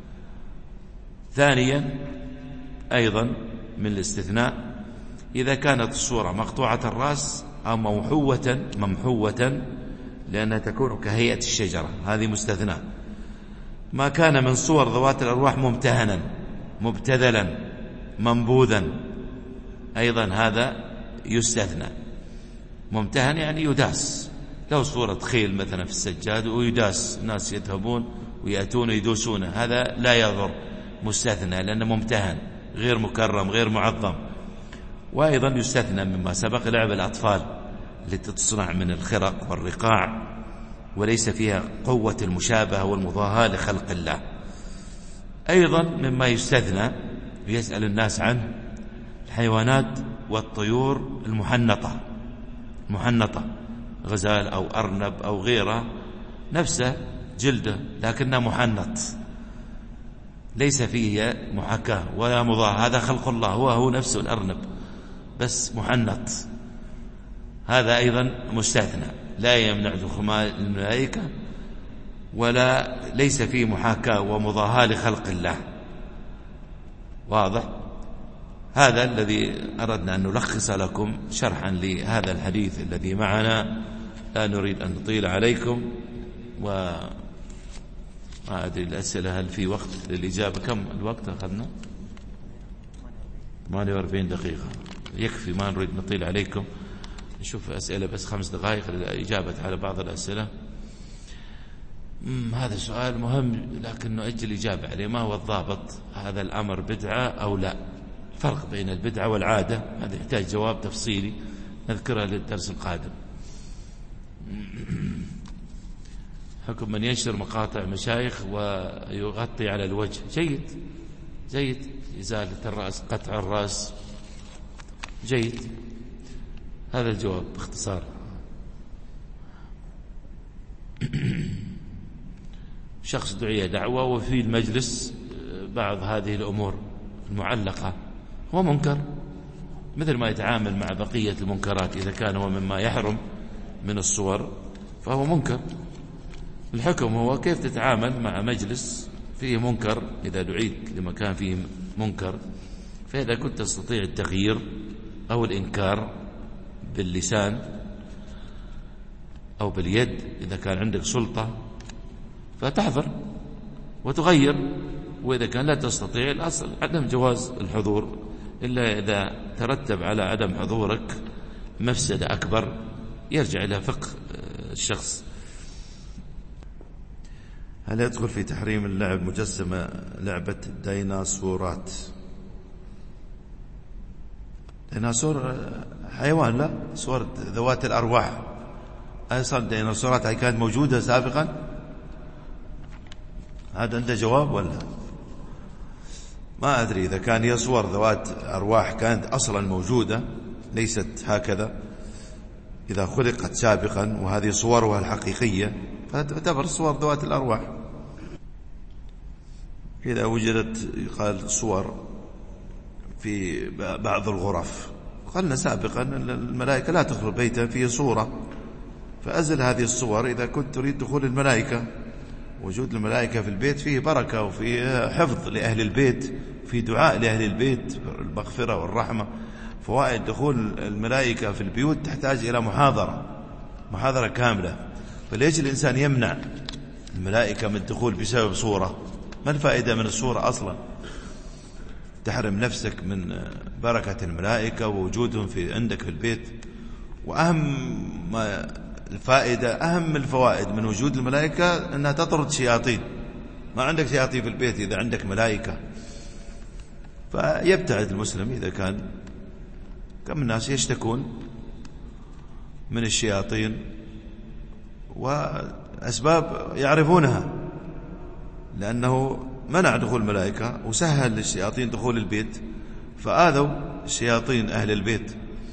ثانيا أيضا من الاستثناء، إذا كانت الصورة مقطوعة الرأس أو ممحوة ممحوة لأنها تكون كهيئة الشجرة، هذه مستثنى. ما كان من صور ذوات الأرواح ممتهنا مبتذلا منبوذا، أيضا هذا يستثنى. ممتهن يعني يداس، لو صورة خيل مثلا في السجاد ويداس، الناس يذهبون ويأتون يدوسونه، هذا لا يضر، مستثنى لأنه ممتهن غير مكرم غير معظم. وأيضا يستثنى مما سبق لعب الأطفال التي تصنع من الخرق والرقاع وليس فيها قوة المشابهة والمضاهاة لخلق الله. أيضا مما يستثنى يسأل الناس عنه الحيوانات والطيور المحنطة، محنطة غزال أو أرنب أو غيره، نفسه جلده لكنه محنط، ليس فيه محاكاة ولا مضاهاة، هذا خلق الله، هو هو نفسه الأرنب بس محنط، هذا أيضا مستثنى، لا يمنع دخول الملائكة ولا ليس فيه محاكاة ومضاهاة لخلق الله. واضح؟ هذا الذي أردنا أن نلخص لكم شرحا لهذا الحديث الذي معنا، لا نريد أن نطيل عليكم. وما أدري الأسئلة هل في وقت للإجابة؟ كم الوقت أخذنا؟ ثمانية وأربعين دقيقة، يكفي، ما نريد نطيل عليكم. نشوف أسئلة بس خمس دقائق للإجابة على بعض الأسئلة. هذا سؤال مهم لكن نؤجل الإجابة عليه، ما هو الضابط؟ هذا الأمر بدعة أو لا؟ فرق بين البدعة والعادة، هذا يحتاج جواب تفصيلي نذكرها للدرس القادم. حكم من ينشر مقاطع مشايخ ويغطي على الوجه، جيد جيد، إزالة الرأس، قطع الرأس، جيد. هذا الجواب باختصار. شخص دعي دعوة وفي المجلس بعض هذه الأمور المعلقة هو منكر، مثل ما يتعامل مع بقية المنكرات، إذا كان هو مما يحرم من الصور فهو منكر. الحكم هو كيف تتعامل مع مجلس فيه منكر. إذا دعيت لمكان فيه منكر، فإذا كنت تستطيع التغيير أو الإنكار باللسان أو باليد، إذا كان عندك سلطة فتحضر وتغير، وإذا كان لا تستطيع الأصل عدم جواز الحضور، إلا إذا ترتب على عدم حضورك مفسدة أكبر يرجع إلى فقه الشخص. هل يدخل في تحريم اللعب مجسمة لعبة الديناصورات؟ ديناصور حيوان، لا صور ذوات الأرواح. أصلا الديناصورات هي كانت موجودة سابقا، هذا عنده جواب ولا ما أدري؟ إذا كان هي صور ذوات أرواح كانت أصلا موجودة ليست هكذا، إذا خلقت سابقا وهذه صورها الحقيقية فتعتبر صور ذوات الأرواح. إذا وجدت يقال صور في بعض الغرف، قلنا سابقا الملائكة لا تدخل بيتا فيه صورة، فأزل هذه الصور إذا كنت تريد دخول الملائكة. وجود الملائكة في البيت فيه بركة وفيه حفظ لأهل البيت، في دعاء لأهل البيت المغفرة والرحمة. فوائد دخول الملائكة في البيوت تحتاج إلى محاضرة محاضرة كاملة. فليش الإنسان يمنع الملائكة من الدخول بسبب صورة؟ ما الفائدة من الصورة أصلا؟ تحرم نفسك من بركة الملائكة ووجودهم في عندك في البيت. وأهم ما الفائدة، أهم الفوائد من وجود الملائكة أنها تطرد شياطين. ما عندك شياطين في البيت إذا عندك ملائكة، فيبتعد المسلم. إذا كان كم الناس يشتكون من الشياطين وأسباب يعرفونها، لأنه منع دخول الملائكة وسهل للشياطين دخول البيت، فآذوا الشياطين أهل البيت.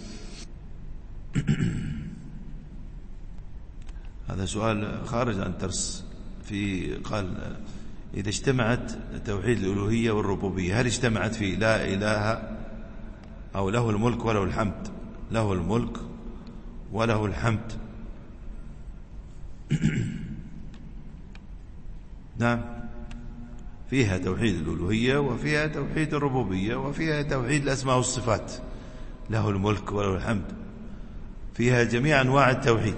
هذا سؤال خارج عن الدرس. في قال إذا اجتمعت توحيد الألوهية والربوبية، هل اجتمعت في لا إله أو له الملك وله الحمد؟ له الملك وله الحمد. نعم، فيها توحيد الألوهية وفيها توحيد الربوبية وفيها توحيد الأسماء والصفات، له الملك وله الحمد، فيها جميع أنواع التوحيد.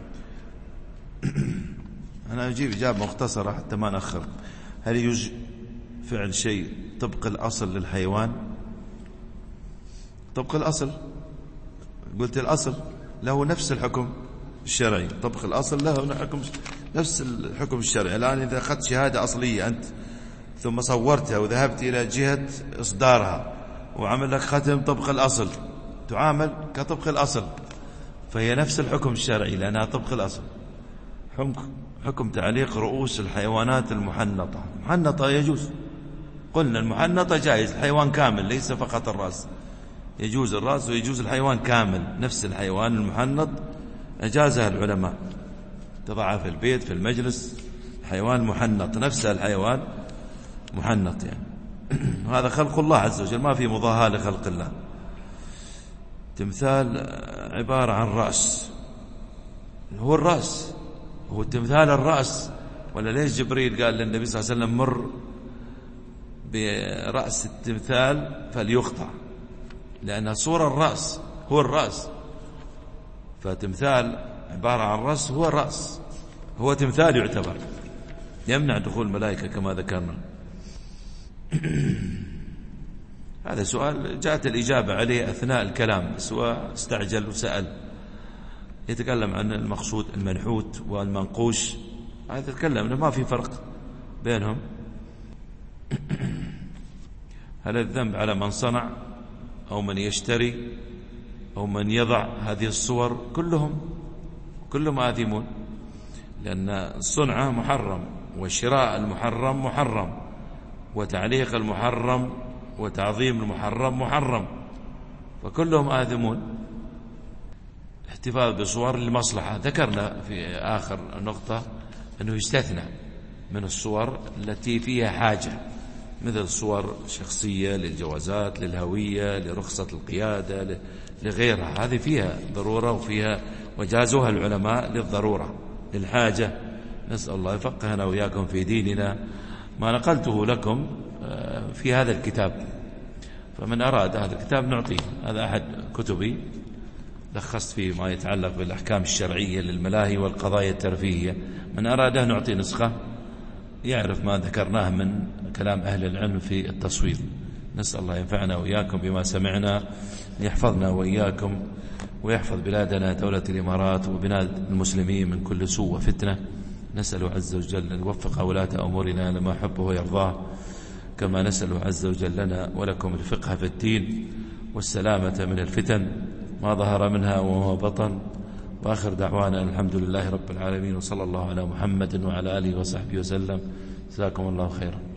أنا أجيب إجابة مختصرة حتى ما نأخر. هل يجوز فعل شيء طبق الأصل للحيوان؟ طبق الأصل، قلت الأصل له نفس الحكم الشرعي، طبق الأصل له حكم نفس الحكم الشرعي. الآن إذا أخذت شهادة أصلية أنت ثم صورتها وذهبت إلى جهة إصدارها وعمل لك ختم طبق الأصل، تعامل كطبق الأصل، فهي نفس الحكم الشرعي لأنها طبق الأصل. حكم تعليق رؤوس الحيوانات المحنطة. محنطة يجوز، قلنا المحنطة جائز، الحيوان كامل ليس فقط الرأس، يجوز الرأس ويجوز الحيوان كامل. نفس الحيوان المحنط أجازها العلماء، تضعها في البيت في المجلس، حيوان محنط، نفس الحيوان محنط يعني. هذا خلق الله عز وجل، ما في مضاهاة لخلق الله. تمثال عبارة عن رأس، هو الرأس، هو تمثال الرأس، ولا ليش جبريل قال للنبي صلى الله عليه وسلم مر برأس التمثال فليقطع؟ لأن صورة الرأس هو الرأس، فتمثال عبارة عن رأس هو رأس، هو تمثال يعتبر، يمنع دخول الملائكة كما ذكرنا. هذا سؤال جاءت الإجابة عليه أثناء الكلام، بس هو استعجل وسأل. يتكلم عن المقصود المنحوت والمنقوش، هذا تكلمنا ما في فرق بينهم. هل الذنب على من صنع أو من يشتري أو من يضع هذه الصور؟ كلهم كلهم آثمون، لأن الصنعة محرم، والشراء المحرم محرم، وتعليق المحرم وتعظيم المحرم محرم، فكلهم آثمون. احتفاظ بصور للمصلحة، ذكرنا في آخر نقطة أنه يستثنى من الصور التي فيها حاجة، مثل صور شخصية للجوازات، للهوية، لرخصة القيادة، لغيرها، هذه فيها ضرورة وفيها وجازوها العلماء للضرورة للحاجة. نسأل الله يفقهنا وإياكم في ديننا. ما نقلته لكم في هذا الكتاب، فمن أراد هذا الكتاب نعطيه، هذا أحد كتبي لخصت فيه ما يتعلق بالأحكام الشرعية للملاهي والقضايا الترفيهية، من أراده نعطي نسخة يعرف ما ذكرناه من كلام أهل العلم في التصوير. نسأل الله ينفعنا وإياكم بما سمعنا، يحفظنا وإياكم ويحفظ بلادنا دولة الإمارات وبلاد المسلمين من كل سوء وفتنة. نسأل عز وجل أن يوفق ولاة أمورنا لما يحبه ويرضاه، كما نسأل عز وجل لنا ولكم الفقه في الدين والسلامة من الفتن ما ظهر منها وما بطن. وآخر دعوانا الحمد لله رب العالمين، وصلى الله على محمد وعلى آله وصحبه وسلم. جزاكم الله خيرا.